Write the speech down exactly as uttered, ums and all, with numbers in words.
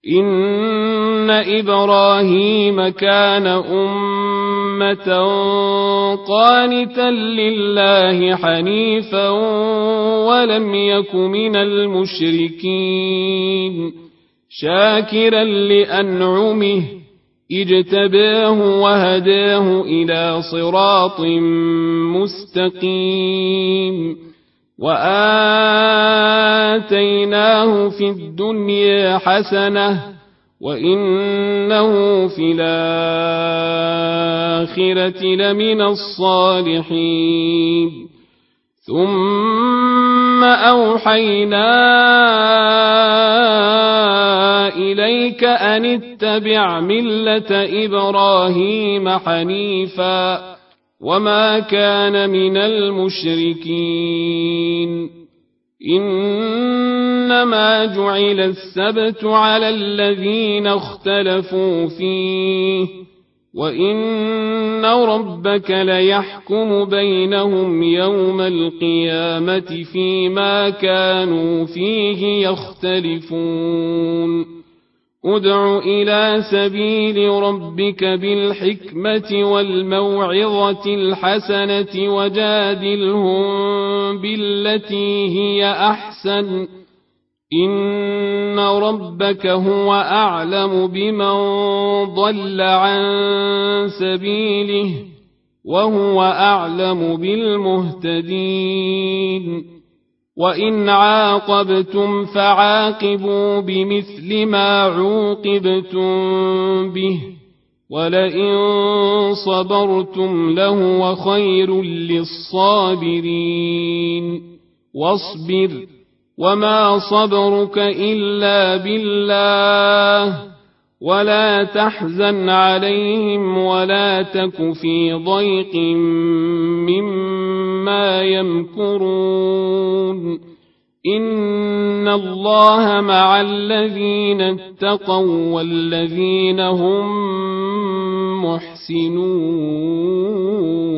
إن إبراهيم كان أمة قانتا لله حنيفا ولم يك من المشركين شاكرا لأنعمه اجتباه وهداه إلى صراط مستقيم وآتيناه في الدنيا حسنة وإنه في الآخرة لمن الصالحين ثم أوحينا إليك أن اتبع ملة إبراهيم حنيفا وما كان من المشركين إنما جعل السبت على الذين اختلفوا فيه وإن ربك ليحكم بينهم يوم القيامة فيما كانوا فيه يختلفون ادع إلى سبيل ربك بالحكمة والموعظة الحسنة وجادلهم بالتي هي أحسن إن ربك هو أعلم بمن ضل عن سبيله وهو أعلم بالمهتدين وإن عاقبتم فعاقبوا بمثل ما عوقبتم به ولئن صبرتم لهو خير للصابرين واصبر وما صبرك إلا بالله ولا تحزن عليهم ولا تك في ضيق مما يمكرون إن الله مع الذين اتقوا والذين هم محسنون